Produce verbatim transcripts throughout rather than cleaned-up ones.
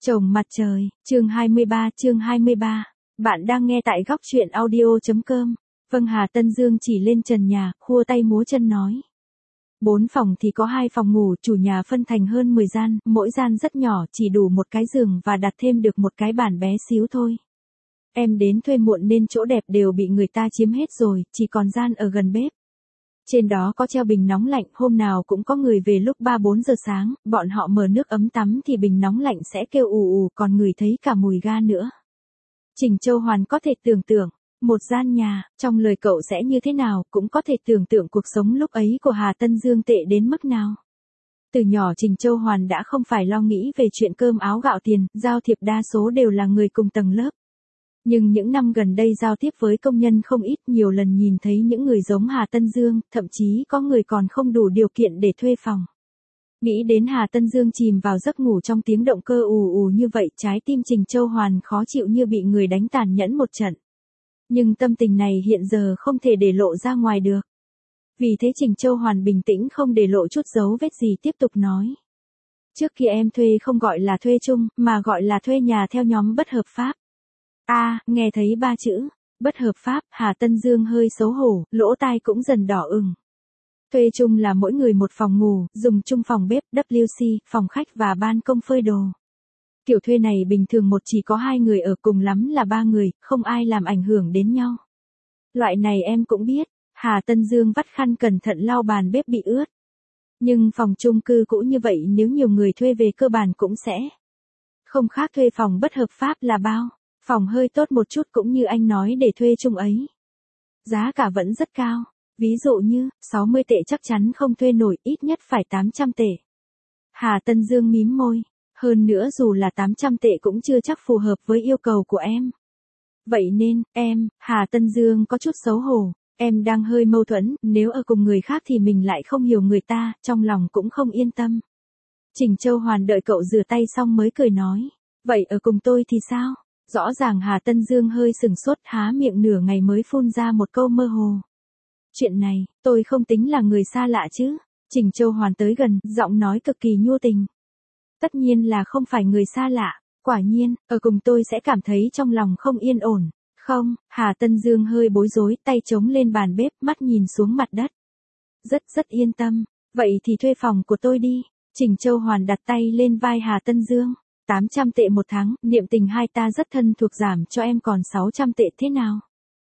Chồng mặt trời, chương hai mươi ba, chương hai mươi ba. Bạn đang nghe tại góc truyện audio.com. Vâng, Hà Tân Dương chỉ lên trần nhà, khua tay múa chân nói. Bốn phòng thì có hai phòng ngủ, chủ nhà phân thành hơn mười gian, mỗi gian rất nhỏ, chỉ đủ một cái giường và đặt thêm được một cái bàn bé xíu thôi. Em đến thuê muộn nên chỗ đẹp đều bị người ta chiếm hết rồi, chỉ còn gian ở gần bếp. Trên đó có treo bình nóng lạnh, hôm nào cũng có người về lúc ba bốn giờ sáng, bọn họ mở nước ấm tắm thì bình nóng lạnh sẽ kêu ù ù, còn ngửi thấy cả mùi ga nữa. Trình Châu Hoàn có thể tưởng tượng, một gian nhà, trong lời cậu sẽ như thế nào, cũng có thể tưởng tượng cuộc sống lúc ấy của Hà Tân Dương tệ đến mức nào. Từ nhỏ Trình Châu Hoàn đã không phải lo nghĩ về chuyện cơm áo gạo tiền, giao thiệp đa số đều là người cùng tầng lớp. Nhưng những năm gần đây giao tiếp với công nhân không ít, nhiều lần nhìn thấy những người giống Hà Tân Dương, thậm chí có người còn không đủ điều kiện để thuê phòng. Nghĩ đến Hà Tân Dương chìm vào giấc ngủ trong tiếng động cơ ù ù như vậy, trái tim Trình Châu Hoàn khó chịu như bị người đánh tàn nhẫn một trận. Nhưng tâm tình này hiện giờ không thể để lộ ra ngoài được. Vì thế Trình Châu Hoàn bình tĩnh không để lộ chút dấu vết gì, tiếp tục nói. Trước kia em thuê không gọi là thuê chung, mà gọi là thuê nhà theo nhóm bất hợp pháp. A, à, nghe thấy ba chữ, bất hợp pháp, Hà Tân Dương hơi xấu hổ, lỗ tai cũng dần đỏ ửng. Thuê chung là mỗi người một phòng ngủ, dùng chung phòng bếp, W C, phòng khách và ban công phơi đồ. Kiểu thuê này bình thường một chỉ có hai người ở, cùng lắm là ba người, không ai làm ảnh hưởng đến nhau. Loại này em cũng biết, Hà Tân Dương vắt khăn cẩn thận lau bàn bếp bị ướt. Nhưng phòng chung cư cũ như vậy nếu nhiều người thuê về cơ bản cũng sẽ không khác thuê phòng bất hợp pháp là bao. Phòng hơi tốt một chút cũng như anh nói để thuê chung ấy. Giá cả vẫn rất cao. Ví dụ như, sáu mươi tệ chắc chắn không thuê nổi, ít nhất phải tám trăm tệ. Hà Tân Dương mím môi. Hơn nữa dù là tám trăm tệ cũng chưa chắc phù hợp với yêu cầu của em. Vậy nên, em, Hà Tân Dương có chút xấu hổ. Em đang hơi mâu thuẫn, nếu ở cùng người khác thì mình lại không hiểu người ta, trong lòng cũng không yên tâm. Trình Châu Hoàn đợi cậu rửa tay xong mới cười nói. Vậy ở cùng tôi thì sao? Rõ ràng Hà Tân Dương hơi sừng sốt, há miệng nửa ngày mới phun ra một câu mơ hồ. Chuyện này, tôi không tính là người xa lạ chứ. Trình Châu Hoàn tới gần, giọng nói cực kỳ nhu tình. Tất nhiên là không phải người xa lạ, quả nhiên, ở cùng tôi sẽ cảm thấy trong lòng không yên ổn. Không, Hà Tân Dương hơi bối rối, tay chống lên bàn bếp, mắt nhìn xuống mặt đất. Rất rất yên tâm, vậy thì thuê phòng của tôi đi. Trình Châu Hoàn đặt tay lên vai Hà Tân Dương. tám trăm tệ một tháng, niệm tình hai ta rất thân thuộc, giảm cho em còn sáu trăm tệ thế nào?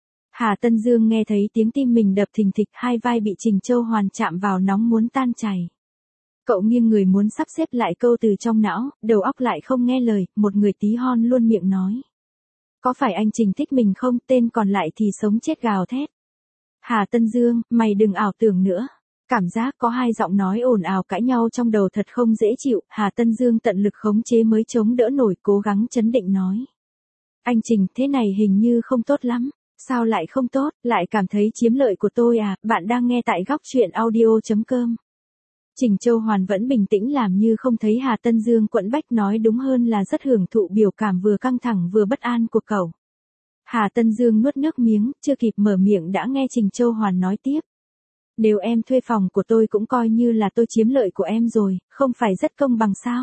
Hà Tân Dương nghe thấy tiếng tim mình đập thình thịch, hai vai bị Trình Châu Hoàn chạm vào nóng muốn tan chảy. Cậu nghiêng người muốn sắp xếp lại câu từ trong não, đầu óc lại không nghe lời, một người tí hon luôn miệng nói. Có phải anh Trình thích mình không, tên còn lại thì sống chết gào thét. Hà Tân Dương, mày đừng ảo tưởng nữa. Cảm giác có hai giọng nói ồn ào cãi nhau trong đầu thật không dễ chịu, Hà Tân Dương tận lực khống chế mới chống đỡ nổi, cố gắng trấn định nói. Anh Trình, thế này hình như không tốt lắm. Sao lại không tốt, lại cảm thấy chiếm lợi của tôi à? Bạn đang nghe tại góc truyện audio.com. Trình Châu Hoàn vẫn bình tĩnh làm như không thấy Hà Tân Dương quẫn bách, nói đúng hơn là rất hưởng thụ biểu cảm vừa căng thẳng vừa bất an của cậu. Hà Tân Dương nuốt nước miếng, chưa kịp mở miệng đã nghe Trình Châu Hoàn nói tiếp. Nếu em thuê phòng của tôi cũng coi như là tôi chiếm lợi của em rồi, không phải rất công bằng sao?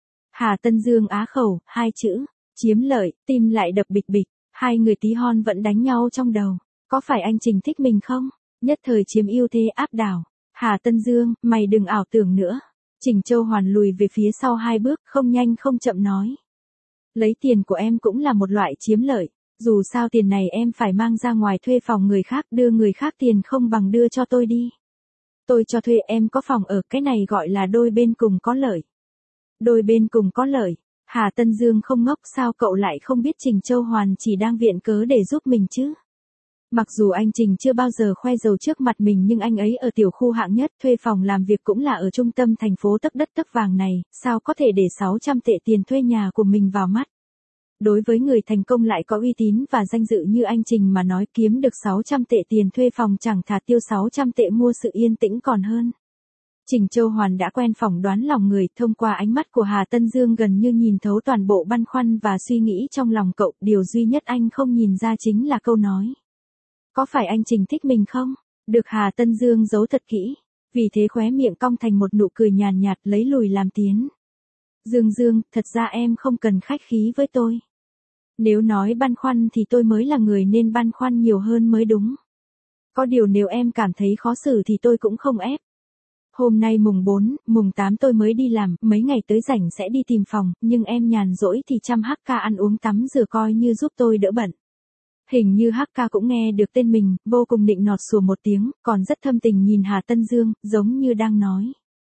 Hà Tân Dương á khẩu, hai chữ, chiếm lợi, tim lại đập bịch bịch, hai người tí hon vẫn đánh nhau trong đầu. Có phải anh Trình thích mình không? Nhất thời chiếm ưu thế áp đảo. Hà Tân Dương, mày đừng ảo tưởng nữa. Trình Châu Hoàn lùi về phía sau hai bước, không nhanh không chậm nói. Lấy tiền của em cũng là một loại chiếm lợi. Dù sao tiền này em phải mang ra ngoài thuê phòng người khác, đưa người khác tiền không bằng đưa cho tôi đi. Tôi cho thuê em có phòng ở, cái này gọi là đôi bên cùng có lợi. Đôi bên cùng có lợi. Hà Tân Dương không ngốc, sao cậu lại không biết Trình Châu Hoàn chỉ đang viện cớ để giúp mình chứ? Mặc dù anh Trình chưa bao giờ khoe giàu trước mặt mình nhưng anh ấy ở tiểu khu hạng nhất, thuê phòng làm việc cũng là ở trung tâm thành phố tấc đất tấc vàng này, sao có thể để sáu trăm tệ tiền thuê nhà của mình vào mắt? Đối với người thành công lại có uy tín và danh dự như anh Trình mà nói, kiếm được sáu trăm tệ tiền thuê phòng chẳng thà tiêu sáu trăm tệ mua sự yên tĩnh còn hơn. Trình Châu Hoàn đã quen phỏng đoán lòng người, thông qua ánh mắt của Hà Tân Dương gần như nhìn thấu toàn bộ băn khoăn và suy nghĩ trong lòng cậu, điều duy nhất anh không nhìn ra chính là câu nói. Có phải anh Trình thích mình không? Được Hà Tân Dương giấu thật kỹ, vì thế khóe miệng cong thành một nụ cười nhàn nhạt, lấy lùi làm tiến. Dương Dương, thật ra em không cần khách khí với tôi. Nếu nói băn khoăn thì tôi mới là người nên băn khoăn nhiều hơn mới đúng. Có điều nếu em cảm thấy khó xử thì tôi cũng không ép. Hôm nay mùng bốn, mùng tám tôi mới đi làm, mấy ngày tới rảnh sẽ đi tìm phòng, nhưng em nhàn rỗi thì chăm hát ca ăn uống tắm rửa coi như giúp tôi đỡ bận. Hình như hát ca cũng nghe được tên mình, vô cùng nịnh nọt sủa một tiếng, còn rất thâm tình nhìn Hà Tân Dương, giống như đang nói.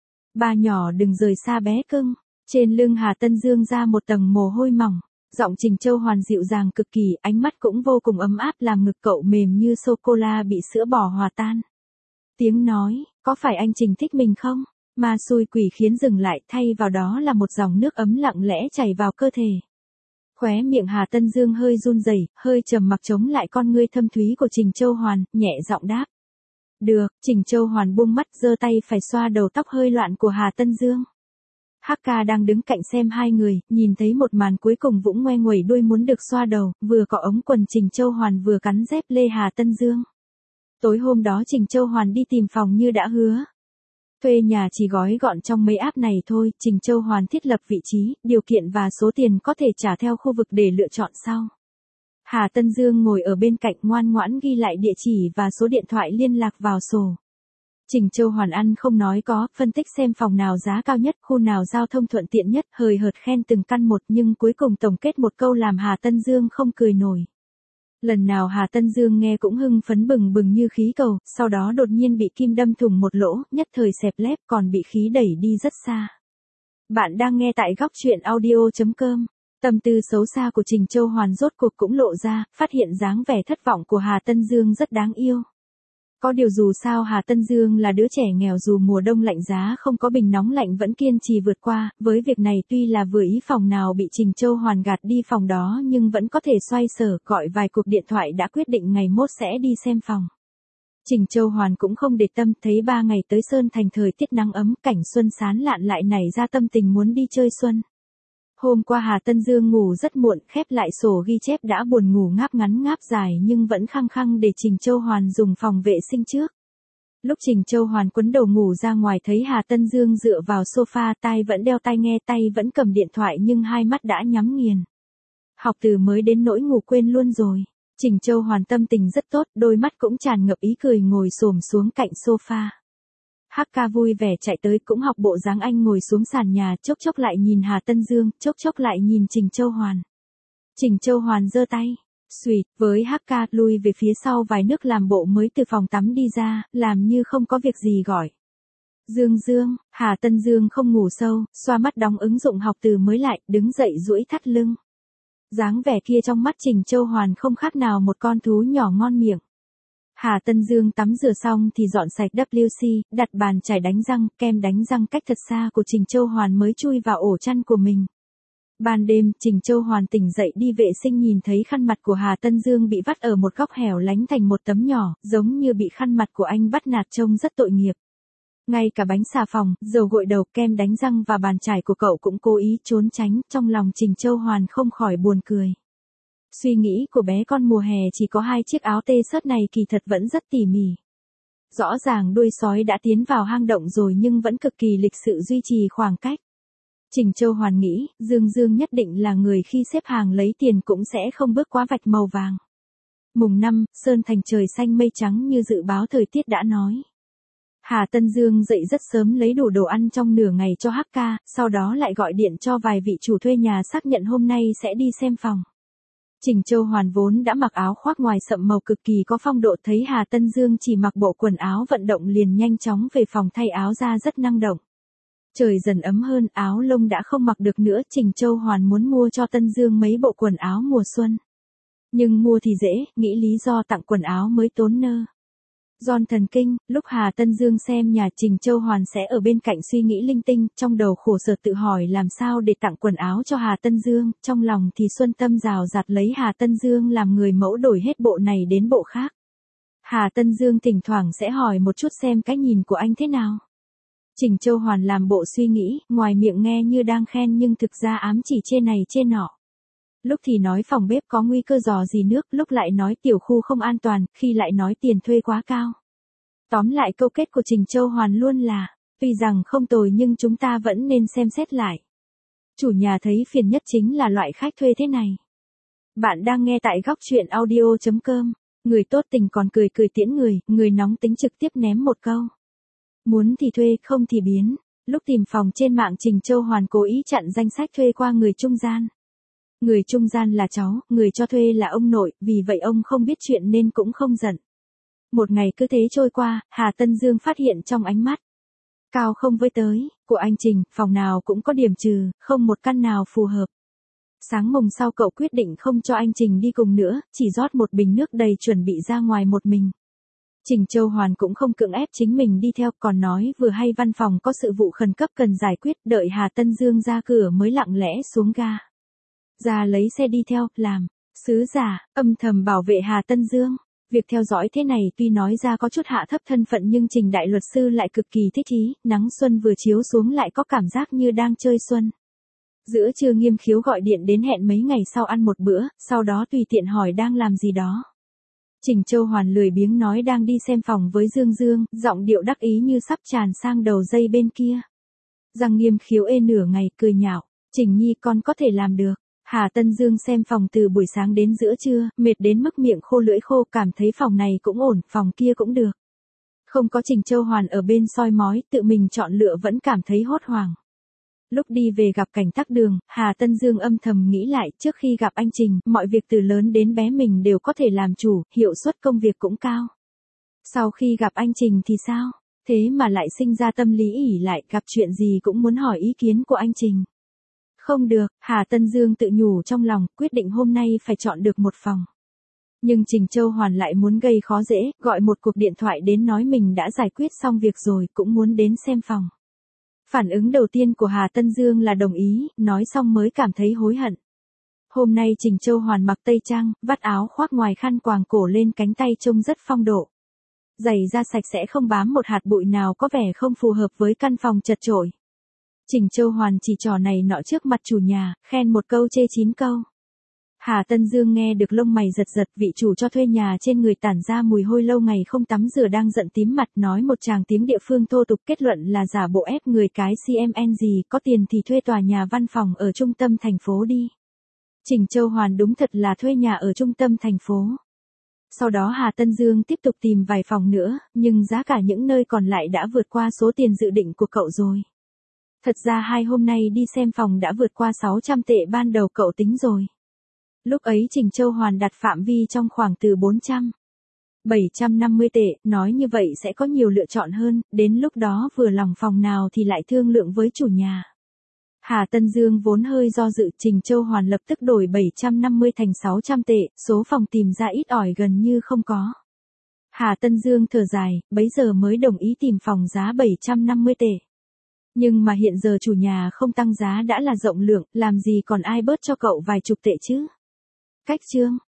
Ba nhỏ đừng rời xa bé cưng. Trên lưng Hà Tân Dương ra một tầng mồ hôi mỏng. Giọng Trình Châu Hoàn dịu dàng cực kỳ, ánh mắt cũng vô cùng ấm áp làm ngực cậu mềm như sô-cô-la bị sữa bò hòa tan. Tiếng nói, có phải anh Trình thích mình không? Ma xui quỷ khiến dừng lại, thay vào đó là một dòng nước ấm lặng lẽ chảy vào cơ thể. Khóe miệng Hà Tân Dương hơi run rẩy, hơi trầm mặc chống lại con ngươi thâm thúy của Trình Châu Hoàn, nhẹ giọng đáp. Được, Trình Châu Hoàn buông mắt giơ tay phải xoa đầu tóc hơi loạn của Hà Tân Dương. Hắc ca đang đứng cạnh xem hai người, nhìn thấy một màn cuối cùng Vũng ngoe nguẩy đuôi muốn được xoa đầu, vừa cọ ống quần Trình Châu Hoàn vừa cắn dép lê Hà Tân Dương. Tối hôm đó Trình Châu Hoàn đi tìm phòng như đã hứa. Thuê nhà chỉ gói gọn trong mấy app này thôi, Trình Châu Hoàn thiết lập vị trí, điều kiện và số tiền có thể trả theo khu vực để lựa chọn sau. Hà Tân Dương ngồi ở bên cạnh ngoan ngoãn ghi lại địa chỉ và số điện thoại liên lạc vào sổ. Trình Châu Hoàn ăn không nói có, phân tích xem phòng nào giá cao nhất, khu nào giao thông thuận tiện nhất, hời hợt khen từng căn một nhưng cuối cùng tổng kết một câu làm Hà Tân Dương không cười nổi. Lần nào Hà Tân Dương nghe cũng hưng phấn bừng bừng như khí cầu, sau đó đột nhiên bị kim đâm thủng một lỗ, nhất thời xẹp lép còn bị khí đẩy đi rất xa. Bạn đang nghe tại góc truyện audio chấm com. Tâm tư xấu xa của Trình Châu Hoàn rốt cuộc cũng lộ ra, phát hiện dáng vẻ thất vọng của Hà Tân Dương rất đáng yêu. Có điều dù sao Hà Tân Dương là đứa trẻ nghèo dù mùa đông lạnh giá không có bình nóng lạnh vẫn kiên trì vượt qua, với việc này tuy là vừa ý phòng nào bị Trình Châu Hoàn gạt đi phòng đó nhưng vẫn có thể xoay sở, gọi vài cuộc điện thoại đã quyết định ngày mốt sẽ đi xem phòng. Trình Châu Hoàn cũng không để tâm, thấy ba ngày tới Sơn Thành thời tiết nắng ấm, cảnh xuân sán lạn lại nảy ra tâm tình muốn đi chơi xuân. Hôm qua Hà Tân Dương ngủ rất muộn, khép lại sổ ghi chép đã buồn ngủ ngáp ngắn ngáp dài nhưng vẫn khăng khăng để Trình Châu Hoàn dùng phòng vệ sinh trước. Lúc Trình Châu Hoàn quấn đầu ngủ ra ngoài thấy Hà Tân Dương dựa vào sofa, tai vẫn đeo tai nghe, tay vẫn cầm điện thoại nhưng hai mắt đã nhắm nghiền. Học từ mới đến nỗi ngủ quên luôn rồi. Trình Châu Hoàn tâm tình rất tốt, đôi mắt cũng tràn ngập ý cười ngồi xổm xuống cạnh sofa. Hắc ca vui vẻ chạy tới cũng học bộ dáng anh ngồi xuống sàn nhà, chốc chốc lại nhìn Hà Tân Dương, chốc chốc lại nhìn Trình Châu Hoàn. Trình Châu Hoàn giơ tay, xuỵt, với Hắc ca, lui về phía sau vài nước làm bộ mới từ phòng tắm đi ra, làm như không có việc gì gọi. Dương Dương, Hà Tân Dương không ngủ sâu, xoa mắt đóng ứng dụng học từ mới lại, đứng dậy duỗi thắt lưng. Dáng vẻ kia trong mắt Trình Châu Hoàn không khác nào một con thú nhỏ ngon miệng. Hà Tân Dương tắm rửa xong thì dọn sạch vê kép xê, đặt bàn chải đánh răng, kem đánh răng cách thật xa của Trình Châu Hoàn mới chui vào ổ chăn của mình. Ban đêm, Trình Châu Hoàn tỉnh dậy đi vệ sinh nhìn thấy khăn mặt của Hà Tân Dương bị vắt ở một góc hẻo lánh thành một tấm nhỏ, giống như bị khăn mặt của anh bắt nạt trông rất tội nghiệp. Ngay cả bánh xà phòng, dầu gội đầu, kem đánh răng và bàn chải của cậu cũng cố ý trốn tránh, trong lòng Trình Châu Hoàn không khỏi buồn cười. Suy nghĩ của bé con mùa hè chỉ có hai chiếc áo t-shirt này kỳ thật vẫn rất tỉ mỉ. Rõ ràng đuôi sói đã tiến vào hang động rồi nhưng vẫn cực kỳ lịch sự duy trì khoảng cách. Trình Châu Hoàn nghĩ, Dương Dương nhất định là người khi xếp hàng lấy tiền cũng sẽ không bước quá vạch màu vàng. Mùng năm, Sơn Thành trời xanh mây trắng như dự báo thời tiết đã nói. Hà Tân Dương dậy rất sớm lấy đủ đồ ăn trong nửa ngày cho Hắc ca, sau đó lại gọi điện cho vài vị chủ thuê nhà xác nhận hôm nay sẽ đi xem phòng. Trình Châu Hoàn vốn đã mặc áo khoác ngoài sậm màu cực kỳ có phong độ, thấy Hà Tân Dương chỉ mặc bộ quần áo vận động liền nhanh chóng về phòng thay áo ra rất năng động. Trời dần ấm hơn, áo lông đã không mặc được nữa, Trình Châu Hoàn muốn mua cho Tân Dương mấy bộ quần áo mùa xuân. Nhưng mua thì dễ, nghĩ lý do tặng quần áo mới tốn nơ. Giòn thần kinh, lúc Hà Tân Dương xem nhà Trình Châu Hoàn sẽ ở bên cạnh suy nghĩ linh tinh, trong đầu khổ sở tự hỏi làm sao để tặng quần áo cho Hà Tân Dương, trong lòng thì xuân tâm rào rạt lấy Hà Tân Dương làm người mẫu đổi hết bộ này đến bộ khác. Hà Tân Dương thỉnh thoảng sẽ hỏi một chút xem cái nhìn của anh thế nào. Trình Châu Hoàn làm bộ suy nghĩ, ngoài miệng nghe như đang khen nhưng thực ra ám chỉ chê này chê nọ. Lúc thì nói phòng bếp có nguy cơ rò rỉ nước, lúc lại nói tiểu khu không an toàn, khi lại nói tiền thuê quá cao. Tóm lại câu kết của Trình Châu Hoàn luôn là, tuy rằng không tồi nhưng chúng ta vẫn nên xem xét lại. Chủ nhà thấy phiền nhất chính là loại khách thuê thế này. Bạn đang nghe tại góc chuyện audio chấm com. Người tốt tình còn cười cười tiễn người, người nóng tính trực tiếp ném một câu. Muốn thì thuê, không thì biến. Lúc tìm phòng trên mạng Trình Châu Hoàn cố ý chặn danh sách thuê qua người trung gian. Người trung gian là cháu, người cho thuê là ông nội, vì vậy ông không biết chuyện nên cũng không giận. Một ngày cứ thế trôi qua, Hà Tân Dương phát hiện trong ánh mắt cao không với tới của anh Trình, phòng nào cũng có điểm trừ, không một căn nào phù hợp. Sáng mùng sau cậu quyết định không cho anh Trình đi cùng nữa, chỉ rót một bình nước đầy chuẩn bị ra ngoài một mình. Trình Châu Hoàn cũng không cưỡng ép chính mình đi theo, còn nói vừa hay văn phòng có sự vụ khẩn cấp cần giải quyết, đợi Hà Tân Dương ra cửa mới lặng lẽ xuống ga. Ra lấy xe đi theo, làm sứ giả, âm thầm bảo vệ Hà Tân Dương. Việc theo dõi thế này tuy nói ra có chút hạ thấp thân phận nhưng Trình đại luật sư lại cực kỳ thích ý, nắng xuân vừa chiếu xuống lại có cảm giác như đang chơi xuân. Giữa trưa Nghiêm Khiếu gọi điện đến hẹn mấy ngày sau ăn một bữa, sau đó tùy tiện hỏi đang làm gì đó. Trình Châu Hoàn lười biếng nói đang đi xem phòng với Dương Dương, giọng điệu đắc ý như sắp tràn sang đầu dây bên kia. Rằng Nghiêm Khiếu ê nửa ngày cười nhạo, Trình Nhi con có thể làm được. Hà Tân Dương xem phòng từ buổi sáng đến giữa trưa, mệt đến mức miệng khô lưỡi khô, cảm thấy phòng này cũng ổn, phòng kia cũng được. Không có Trình Châu Hoàn ở bên soi mói, tự mình chọn lựa vẫn cảm thấy hốt hoảng. Lúc đi về gặp cảnh tắc đường, Hà Tân Dương âm thầm nghĩ lại, trước khi gặp anh Trình, mọi việc từ lớn đến bé mình đều có thể làm chủ, hiệu suất công việc cũng cao. Sau khi gặp anh Trình thì sao? Thế mà lại sinh ra tâm lý ỷ lại, gặp chuyện gì cũng muốn hỏi ý kiến của anh Trình. Không được, Hà Tân Dương tự nhủ trong lòng, quyết định hôm nay phải chọn được một phòng. Nhưng Trình Châu Hoàn lại muốn gây khó dễ, gọi một cuộc điện thoại đến nói mình đã giải quyết xong việc rồi, cũng muốn đến xem phòng. Phản ứng đầu tiên của Hà Tân Dương là đồng ý, nói xong mới cảm thấy hối hận. Hôm nay Trình Châu Hoàn mặc tây trang, vắt áo khoác ngoài khăn quàng cổ lên cánh tay trông rất phong độ. Giày da sạch sẽ không bám một hạt bụi nào, có vẻ không phù hợp với căn phòng chật chội. Trình Châu Hoàn chỉ trò này nọ trước mặt chủ nhà, khen một câu chê chín câu. Hà Tân Dương nghe được lông mày giật giật, vị chủ cho thuê nhà trên người tản ra mùi hôi lâu ngày không tắm rửa đang giận tím mặt, nói một tràng tiếng địa phương thô tục, kết luận là giả bộ ép người cái xê em en gì, có tiền thì thuê tòa nhà văn phòng ở trung tâm thành phố đi. Trình Châu Hoàn đúng thật là thuê nhà ở trung tâm thành phố. Sau đó Hà Tân Dương tiếp tục tìm vài phòng nữa, nhưng giá cả những nơi còn lại đã vượt qua số tiền dự định của cậu rồi. Thật ra hai hôm nay đi xem phòng đã vượt qua sáu trăm tệ ban đầu cậu tính rồi. Lúc ấy Trình Châu Hoàn đặt phạm vi trong khoảng từ bốn trăm đến bảy trăm năm mươi tệ, nói như vậy sẽ có nhiều lựa chọn hơn, đến lúc đó vừa lòng phòng nào thì lại thương lượng với chủ nhà. Hà Tân Dương vốn hơi do dự, Trình Châu Hoàn lập tức đổi bảy trăm năm mươi thành sáu trăm tệ, số phòng tìm ra ít ỏi gần như không có. Hà Tân Dương thở dài, bấy giờ mới đồng ý tìm phòng giá bảy trăm năm mươi tệ. Nhưng mà hiện giờ chủ nhà không tăng giá đã là rộng lượng, làm gì còn ai bớt cho cậu vài chục tệ chứ. Cách chương